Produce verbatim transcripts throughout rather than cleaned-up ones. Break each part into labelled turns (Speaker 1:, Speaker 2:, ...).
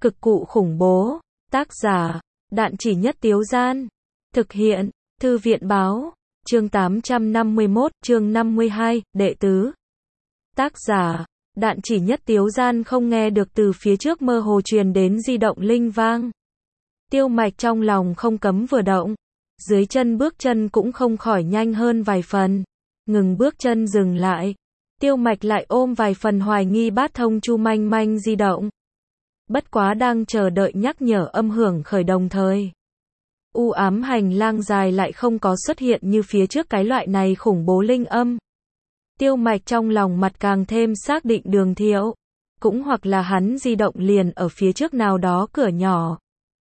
Speaker 1: Cực cụ khủng bố. Tác giả, Đạn Chỉ Nhất Tiếu Gian. Thực hiện, Thư viện Báo. Chương tám trăm năm mươi mốt, chương năm mươi hai, đệ tứ. Tác giả, Đạn Chỉ Nhất Tiếu Gian không nghe được từ phía trước mơ hồ truyền đến di động linh vang. Tiêu Mạch trong lòng không cấm vừa động. Dưới chân bước chân cũng không khỏi nhanh hơn vài phần. Ngừng bước chân dừng lại. Tiêu Mạch lại ôm vài phần hoài nghi bát thông chu manh manh di động. Bất quá đang chờ đợi nhắc nhở âm hưởng khởi đồng thời. U ám hành lang dài lại không có xuất hiện như phía trước cái loại này khủng bố linh âm. Tiêu Mạch trong lòng mặt càng thêm xác định Đường Thiệu. Cũng hoặc là hắn di động liền ở phía trước nào đó cửa nhỏ.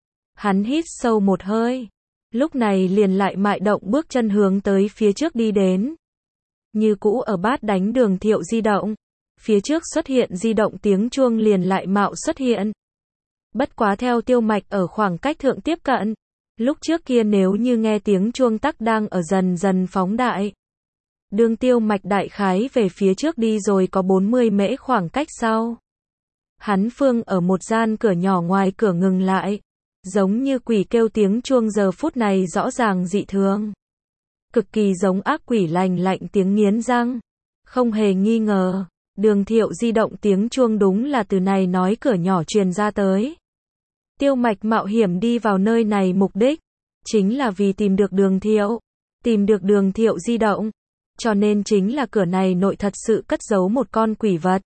Speaker 1: Hắn hít sâu một hơi. Lúc này liền lại mại động bước chân hướng tới phía trước đi đến. Như cũ ở bát đánh Đường Thiệu di động. Phía trước xuất hiện di động tiếng chuông liền lại mạo xuất hiện. Bất quá theo Tiêu Mạch ở khoảng cách thượng tiếp cận. Lúc trước kia nếu như nghe tiếng chuông tắc đang ở dần dần phóng đại. Đường Tiêu Mạch đại khái về phía trước đi rồi có bốn mươi mễ khoảng cách sau. Hắn phương ở một gian cửa nhỏ ngoài cửa ngừng lại. Giống như quỷ kêu tiếng chuông giờ phút này rõ ràng dị thường. Cực kỳ giống ác quỷ lành lạnh tiếng nghiến răng. Không hề nghi ngờ, Đường Thiệu di động tiếng chuông đúng là từ này nói cửa nhỏ truyền ra tới. Tiêu Mạch mạo hiểm đi vào nơi này mục đích, chính là vì tìm được Đường Thiệu, tìm được Đường Thiệu di động, cho nên chính là cửa này nội thật sự cất giấu một con quỷ vật.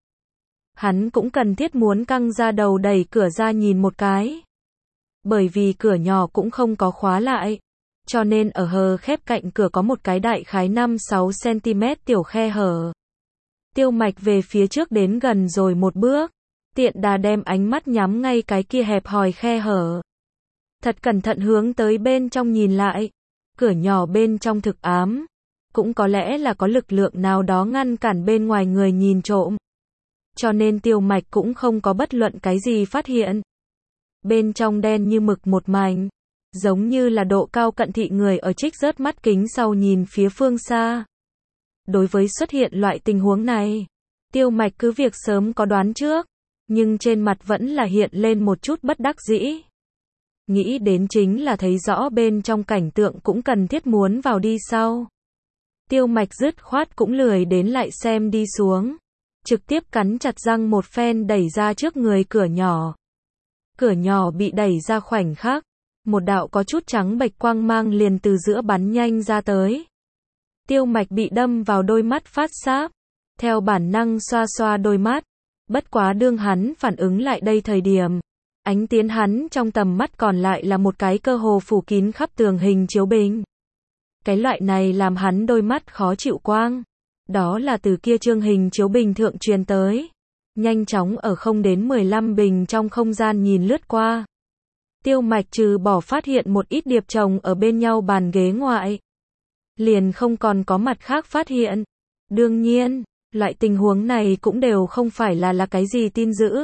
Speaker 1: Hắn cũng cần thiết muốn căng ra đầu đẩy cửa ra nhìn một cái. Bởi vì cửa nhỏ cũng không có khóa lại, cho nên ở hờ khép cạnh cửa có một cái đại khái năm sáu xăng-ti-mét tiểu khe hở. Tiêu Mạch về phía trước đến gần rồi một bước, tiện đà đem ánh mắt nhắm ngay cái kia hẹp hòi khe hở. Thật cẩn thận hướng tới bên trong nhìn lại, cửa nhỏ bên trong thực ám, cũng có lẽ là có lực lượng nào đó ngăn cản bên ngoài người nhìn trộm. Cho nên Tiêu Mạch cũng không có bất luận cái gì phát hiện. Bên trong đen như mực một mảnh, giống như là độ cao cận thị người ở trích rớt mắt kính sau nhìn phía phương xa. Đối với xuất hiện loại tình huống này, Tiêu Mạch cứ việc sớm có đoán trước, nhưng trên mặt vẫn là hiện lên một chút bất đắc dĩ. Nghĩ đến chính là thấy rõ bên trong cảnh tượng cũng cần thiết muốn vào đi sau. Tiêu Mạch dứt khoát cũng lười đến lại xem đi xuống. Trực tiếp cắn chặt răng một phen đẩy ra trước người cửa nhỏ. Cửa nhỏ bị đẩy ra khoảnh khắc. Một đạo có chút trắng bệch quang mang liền từ giữa bắn nhanh ra tới. Tiêu Mạch bị đâm vào đôi mắt phát sáp. Theo bản năng xoa xoa đôi mắt. Bất quá đương hắn phản ứng lại đây thời điểm. Ánh tiến hắn trong tầm mắt còn lại là một cái cơ hồ phủ kín khắp tường hình chiếu bình. Cái loại này làm hắn đôi mắt khó chịu quang. Đó là từ kia chương hình chiếu bình thượng truyền tới. Nhanh chóng ở không đến mười lăm bình trong không gian nhìn lướt qua. Tiêu Mạch trừ bỏ phát hiện một ít điệp chồng ở bên nhau bàn ghế ngoại. Liền không còn có mặt khác phát hiện. Đương nhiên, loại tình huống này cũng đều không phải là là cái gì tin dữ.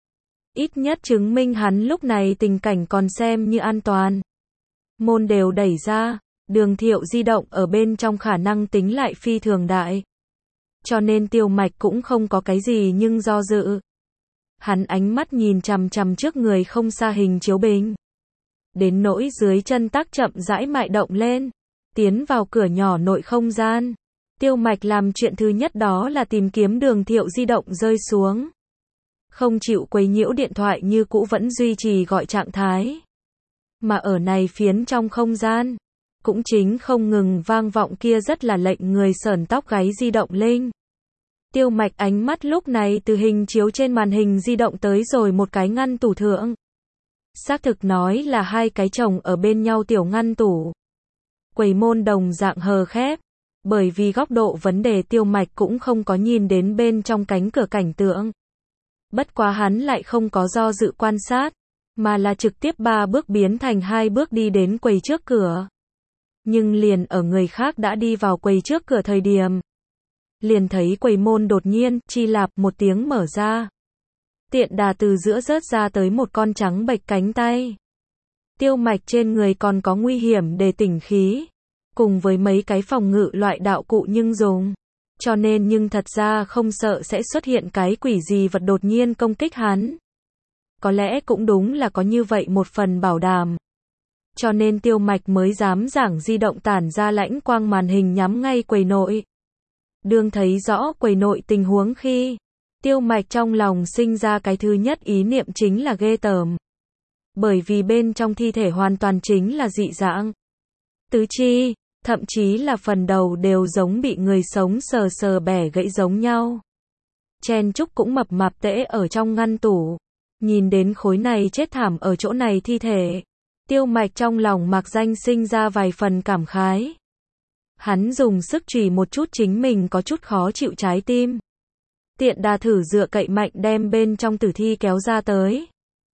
Speaker 1: Ít nhất chứng minh hắn lúc này tình cảnh còn xem như an toàn. Môn đều đẩy ra, Đường Thiệu di động ở bên trong khả năng tính lại phi thường đại. Cho nên Tiêu Mạch cũng không có cái gì nhưng do dự. Hắn ánh mắt nhìn chằm chằm trước người không xa hình chiếu bình. Đến nỗi dưới chân tác chậm rãi mại động lên. Tiến vào cửa nhỏ nội không gian. Tiêu Mạch làm chuyện thứ nhất đó là tìm kiếm Đường Thiệu di động rơi xuống. Không chịu quấy nhiễu điện thoại như cũ vẫn duy trì gọi trạng thái. Mà ở này phiến trong không gian. Cũng chính không ngừng vang vọng kia rất là lệnh người sởn tóc gáy di động lên. Tiêu Mạch ánh mắt lúc này từ hình chiếu trên màn hình di động tới rồi một cái ngăn tủ thượng. Xác thực nói là hai cái chồng ở bên nhau tiểu ngăn tủ. Quầy môn đồng dạng hờ khép. Bởi vì góc độ vấn đề Tiêu Mạch cũng không có nhìn đến bên trong cánh cửa cảnh tượng. Bất quá hắn lại không có do dự quan sát. Mà là trực tiếp ba bước biến thành hai bước đi đến quầy trước cửa. Nhưng liền ở người khác đã đi vào quầy trước cửa thời điểm. Liền thấy quầy môn đột nhiên, chi lạp một tiếng mở ra. Tiện đà từ giữa rớt ra tới một con trắng bệch cánh tay. Tiêu Mạch trên người còn có nguy hiểm để tỉnh khí. Cùng với mấy cái phòng ngự loại đạo cụ nhưng dùng. Cho nên nhưng thật ra không sợ sẽ xuất hiện cái quỷ gì vật đột nhiên công kích hắn. có lẽ cũng đúng là có như vậy một phần bảo đảm. Cho nên Tiêu Mạch mới dám giảng di động tản ra lãnh quang màn hình nhắm ngay quầy nội. Đương thấy rõ quầy nội tình huống khi, Tiêu Mạch trong lòng sinh ra cái thứ nhất ý niệm chính là ghê tởm. Bởi vì bên trong thi thể hoàn toàn chính là dị dạng. Tứ chi, thậm chí là phần đầu đều giống bị người sống sờ sờ bẻ gãy giống nhau. Chen chúc cũng mập mạp tễ ở trong ngăn tủ. Nhìn đến khối này chết thảm ở chỗ này thi thể. Tiêu Mạch trong lòng mạc danh sinh ra vài phần cảm khái. Hắn dùng sức chùy một chút chính mình có chút khó chịu trái tim. Tiện đà thử dựa cậy mạnh đem bên trong tử thi kéo ra tới.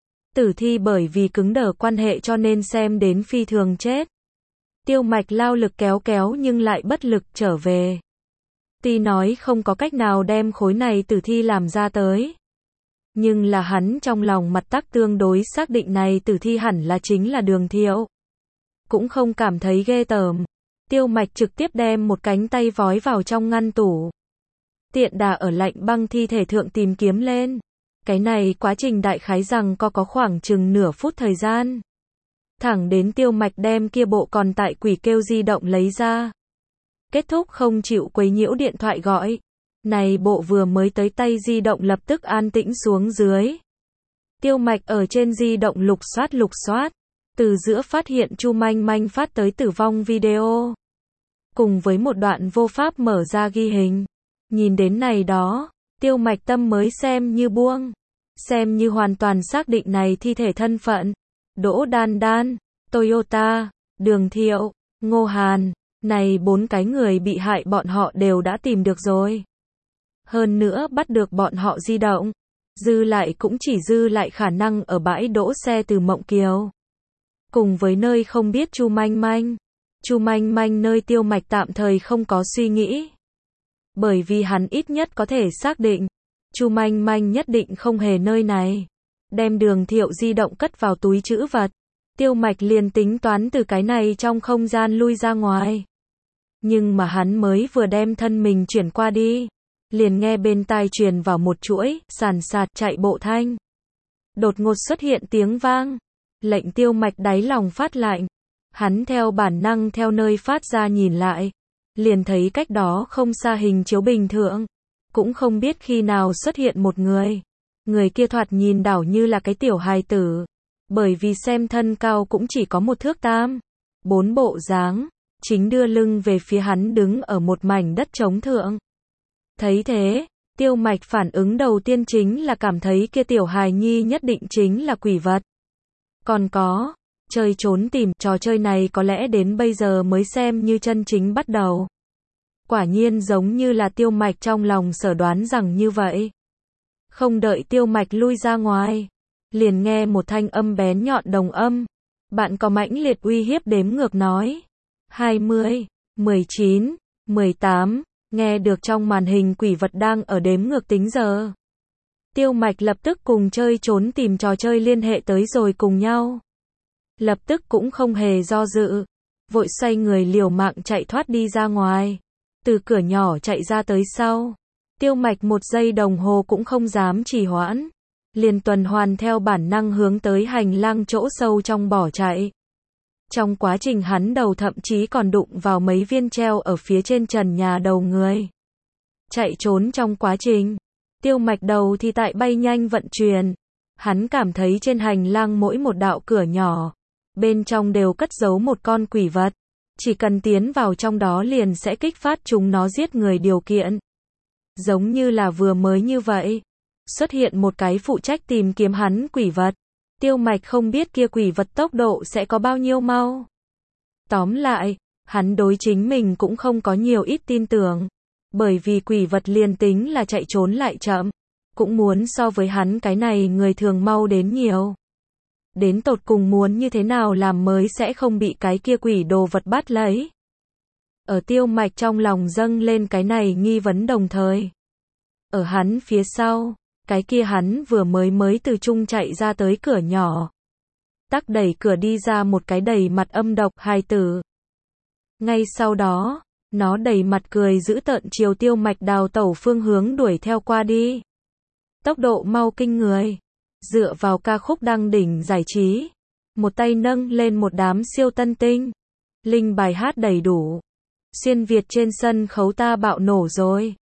Speaker 1: Tử thi bởi vì cứng đờ quan hệ cho nên xem đến phi thường chết. Tiêu Mạch lao lực kéo kéo nhưng lại bất lực trở về. Tuy nói không có cách nào đem khối này tử thi làm ra tới. Nhưng là hắn trong lòng mặt tắc tương đối xác định này tử thi hẳn là chính là Đường Thiệu. Cũng không cảm thấy ghê tởm. Tiêu Mạch trực tiếp đem một cánh tay vói vào trong ngăn tủ. Tiện đà ở lạnh băng thi thể thượng tìm kiếm lên. Cái này quá trình đại khái rằng có có khoảng chừng nửa phút thời gian. Thẳng đến Tiêu Mạch đem kia bộ còn tại quỷ kêu di động lấy ra. Kết thúc không chịu quấy nhiễu điện thoại gọi. Này bộ vừa mới tới tay di động lập tức an tĩnh xuống dưới. Tiêu Mạch ở trên di động lục soát lục soát. Từ giữa phát hiện Chu Manh Manh phát tới tử vong video. Cùng với một đoạn vô pháp mở ra ghi hình. Nhìn đến này đó, Tiêu Mạch tâm mới xem như buông. Xem như hoàn toàn xác định này thi thể thân phận. Đỗ Đan Đan, Toyota, Đường Thiệu, Ngô Hàn. Này bốn cái người bị hại bọn họ đều đã tìm được rồi. Hơn nữa bắt được bọn họ di động. Dư lại cũng chỉ dư lại khả năng ở bãi đỗ xe từ Mộng Kiều. Cùng với nơi không biết Chu Manh Manh. Chu Manh Manh nơi Tiêu Mạch tạm thời không có suy nghĩ. Bởi vì hắn ít nhất có thể xác định. Chu Manh Manh nhất định không hề nơi này. Đem Đường Thiệu di động cất vào túi trữ vật. Tiêu Mạch liền tính toán từ cái này trong không gian lui ra ngoài. Nhưng mà hắn mới vừa đem thân mình chuyển qua đi. Liền nghe bên tai truyền vào một chuỗi, sàn sạt chạy bộ thanh. Đột ngột xuất hiện tiếng vang. Lệnh Tiêu Mạch đáy lòng phát lạnh. Hắn theo bản năng theo nơi phát ra nhìn lại. Liền thấy cách đó không xa hình chiếu bình thường. Cũng không biết khi nào xuất hiện một người. Người kia thoạt nhìn đảo như là cái tiểu hài tử. Bởi vì xem thân cao cũng chỉ có một thước tam. Bốn bộ dáng. Chính đưa lưng về phía hắn đứng ở một mảnh đất trống thượng. Thấy thế, Tiêu Mạch phản ứng đầu tiên chính là cảm thấy kia tiểu hài nhi nhất định chính là quỷ vật. Còn có, chơi trốn tìm, trò chơi này có lẽ đến bây giờ mới xem như chân chính bắt đầu. Quả nhiên giống như là Tiêu Mạch trong lòng sở đoán rằng như vậy. Không đợi Tiêu Mạch lui ra ngoài, liền nghe một thanh âm bén nhọn đồng âm. Bạn có mãnh liệt uy hiếp đếm ngược nói. hai mươi, mười chín, mười tám, nghe được trong màn hình quỷ vật đang ở đếm ngược tính giờ. Tiêu Mạch lập tức cùng chơi trốn tìm trò chơi liên hệ tới rồi cùng nhau. Lập tức cũng không hề do dự. Vội xoay người liều mạng chạy thoát đi ra ngoài. Từ cửa nhỏ chạy ra tới sau. Tiêu Mạch một giây đồng hồ cũng không dám trì hoãn. Liền tuần hoàn theo bản năng hướng tới hành lang chỗ sâu trong bỏ chạy. Trong quá trình hắn đầu thậm chí còn đụng vào mấy viên treo ở phía trên trần nhà đầu người. Chạy trốn trong quá trình, Tiêu Mạch đầu thì tại bay nhanh vận chuyển. Hắn cảm thấy trên hành lang mỗi một đạo cửa nhỏ, bên trong đều cất giấu một con quỷ vật. Chỉ cần tiến vào trong đó liền sẽ kích phát chúng nó giết người điều kiện. Giống như là vừa mới như vậy. Xuất hiện một cái phụ trách tìm kiếm hắn quỷ vật. Tiêu Mạch không biết kia quỷ vật tốc độ sẽ có bao nhiêu mau. Tóm lại, hắn đối chính mình cũng không có nhiều ít tin tưởng. Bởi vì quỷ vật liền tính là chạy trốn lại chậm. Cũng muốn so với hắn cái này người thường mau đến nhiều. Đến tột cùng muốn như thế nào làm mới sẽ không bị cái kia quỷ đồ vật bắt lấy. Ở Tiêu Mạch trong lòng dâng lên cái này nghi vấn đồng thời. Ở hắn phía sau, cái kia hắn vừa mới mới từ chung chạy ra tới cửa nhỏ. Tắc đẩy cửa đi ra một cái đầy mặt âm độc hài tử. Ngay sau đó, nó đầy mặt cười dữ tợn chiều Tiêu Mạch đào tẩu phương hướng đuổi theo qua đi. Tốc độ mau kinh người. Dựa vào ca khúc đăng đỉnh giải trí, một tay nâng lên một đám siêu tân tinh. Linh bài hát đầy đủ. Xuyên Việt trên sân khấu ta bạo nổ rồi.